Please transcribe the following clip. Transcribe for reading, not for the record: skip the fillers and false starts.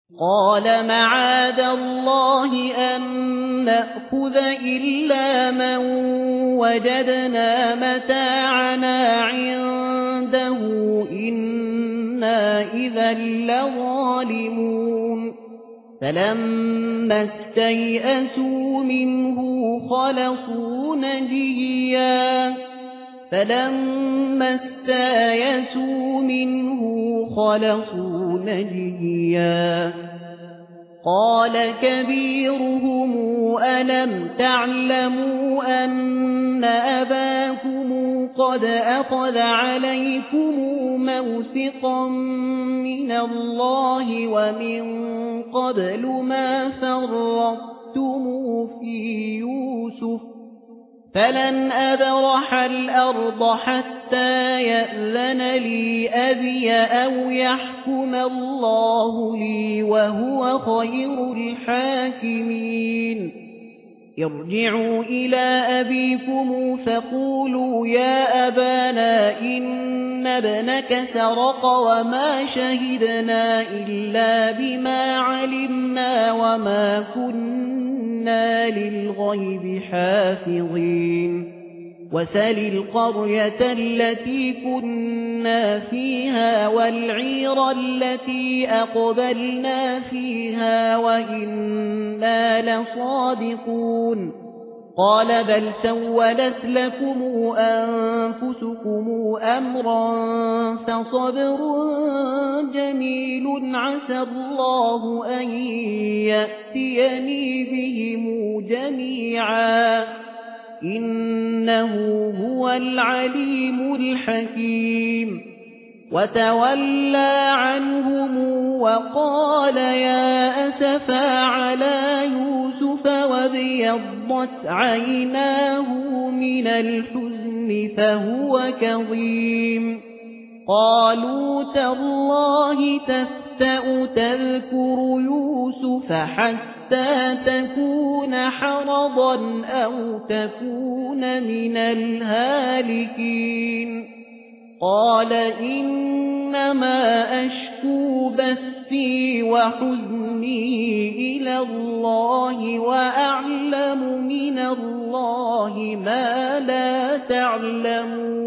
قال معاذ الله أن نأخذ إلا من وجدنا متاعنا عنده إنا إذا لظالمون فلما استيئسوا منه خلصوا نجيا قال كبيرهم ألم تعلموا أن أباكم قد أخذ عليكم موثقا من الله ومن قبل ما فرطتم في يوسف فلن أبرح الأرض حتى يأذن لي أبي أو يحكم الله لي وهو خير الحاكمين ارجعوا إلى أبيكم فقولوا يا أبانا إن ابنك سرق وما شهدنا إلا بما علمنا وما كنا للغيب حافظين وسل القرية التي كنا فيها والعير التي أقبلنا فيها وإنا لصادقون قال بل سولت لكم أنفسكم أمرا فصبر جميل عسى الله أن يأتيني بهم جميعا إنه هو العليم الحكيم وتولى عنهم وقال يا أسفا على يوسف وابيضت عيناه من الحزن فهو كظيم قالوا تالله تفتأ تذكر يوسف حتى تكون حرضا أو تكون من الهالكين قال إنما أشكو بثي وحزني إلى الله وأعلم من الله ما لا تعلمون